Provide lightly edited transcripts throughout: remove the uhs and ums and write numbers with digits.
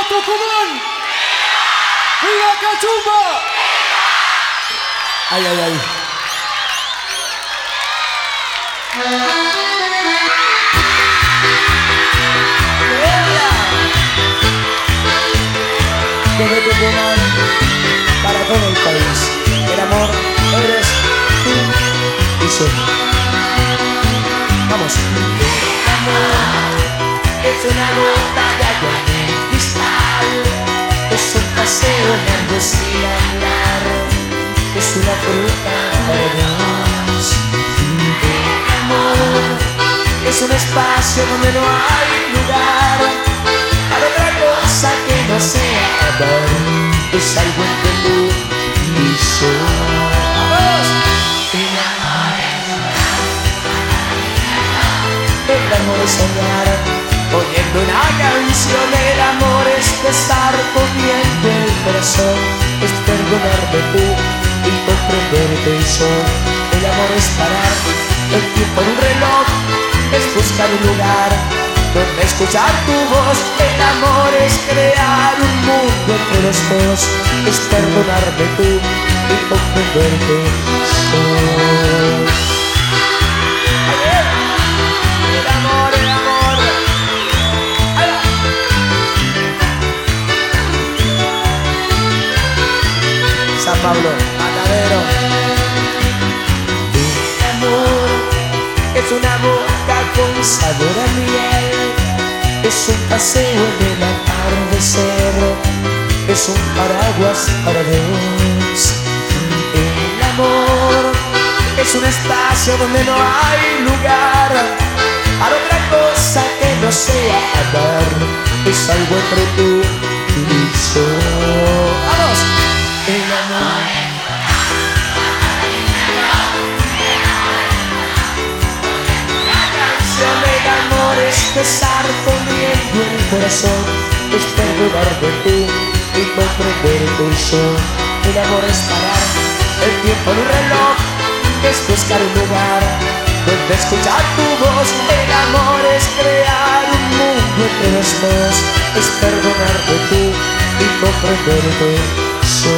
Tucumán! ¡Viva Cachumba! Ay, ay, ay. Desde Tucumán para todo el país. El amor eres tú y yo. Vamos. El amor es una gota de agua en cristal, es un paseo largo sin hablar, es una fruta para Dios. El amor es un espacio donde no hay lugar para otra cosa que no sea amor, es algo entre tú y yo. ¡Vamos! El amor es soñar oyendo una canción, el amor es besar comiendo el corazón, es perdonarte tú y comprenderte yo. El amor es parar el tiempo en un reloj, es buscar un lugar donde escuchar tu voz. El amor es crear un mundo entre los dos, es perdonarte tú y comprenderte yo. El amor, el amor. San Pablo, Matadero. El amor es una boca con sabor a miel, es un paseo en el atardecer, es un paraguas para dos. El amor es un espacio donde no hay lugar para otra cosa que no sea amar, es algo entre tú y yo. ¡Vamos! El amor. La canción del amor es besar conmigo el corazón, es perdonarte tú y comprenderte yo. El amor es parar el tiempo en un reloj, es buscar un lugar donde escuchar tu voz. El amor es crear un mundo entre los dos, es perdonarte tú y comprenderte yo.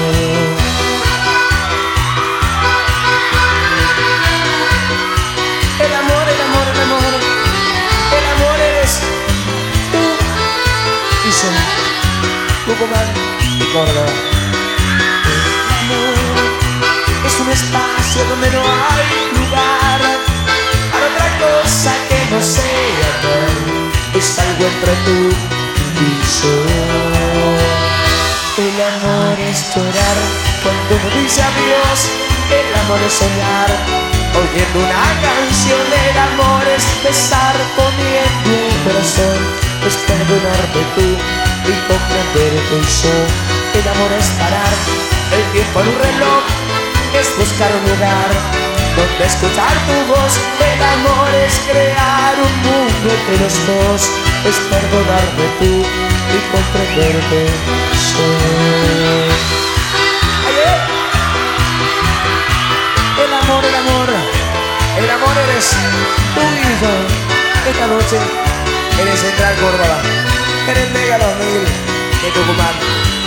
El amor, el amor, el amor, el amor eres tú y yo, Tucumán y Córdoba. El amor es un espacio donde no hay lugar para otra cosa que no sea amor, es algo entre tú y yo. El amor es llorar cuando uno dice adiós, el amor es soñar oyendo una canción, el amor es besar poniendo el corazón, es perdonarte tú y comprenderte yo. El amor es parar el tiempo en un reloj, es buscar un lugar donde escuchar tu voz. El amor es crear un mundo entre los dos, es perdonarte tú y comprenderte yo. El amor, el amor, el amor eres tú y yo. Esta noche en el Central Córdoba, en el Mega 2000 de Tucumán.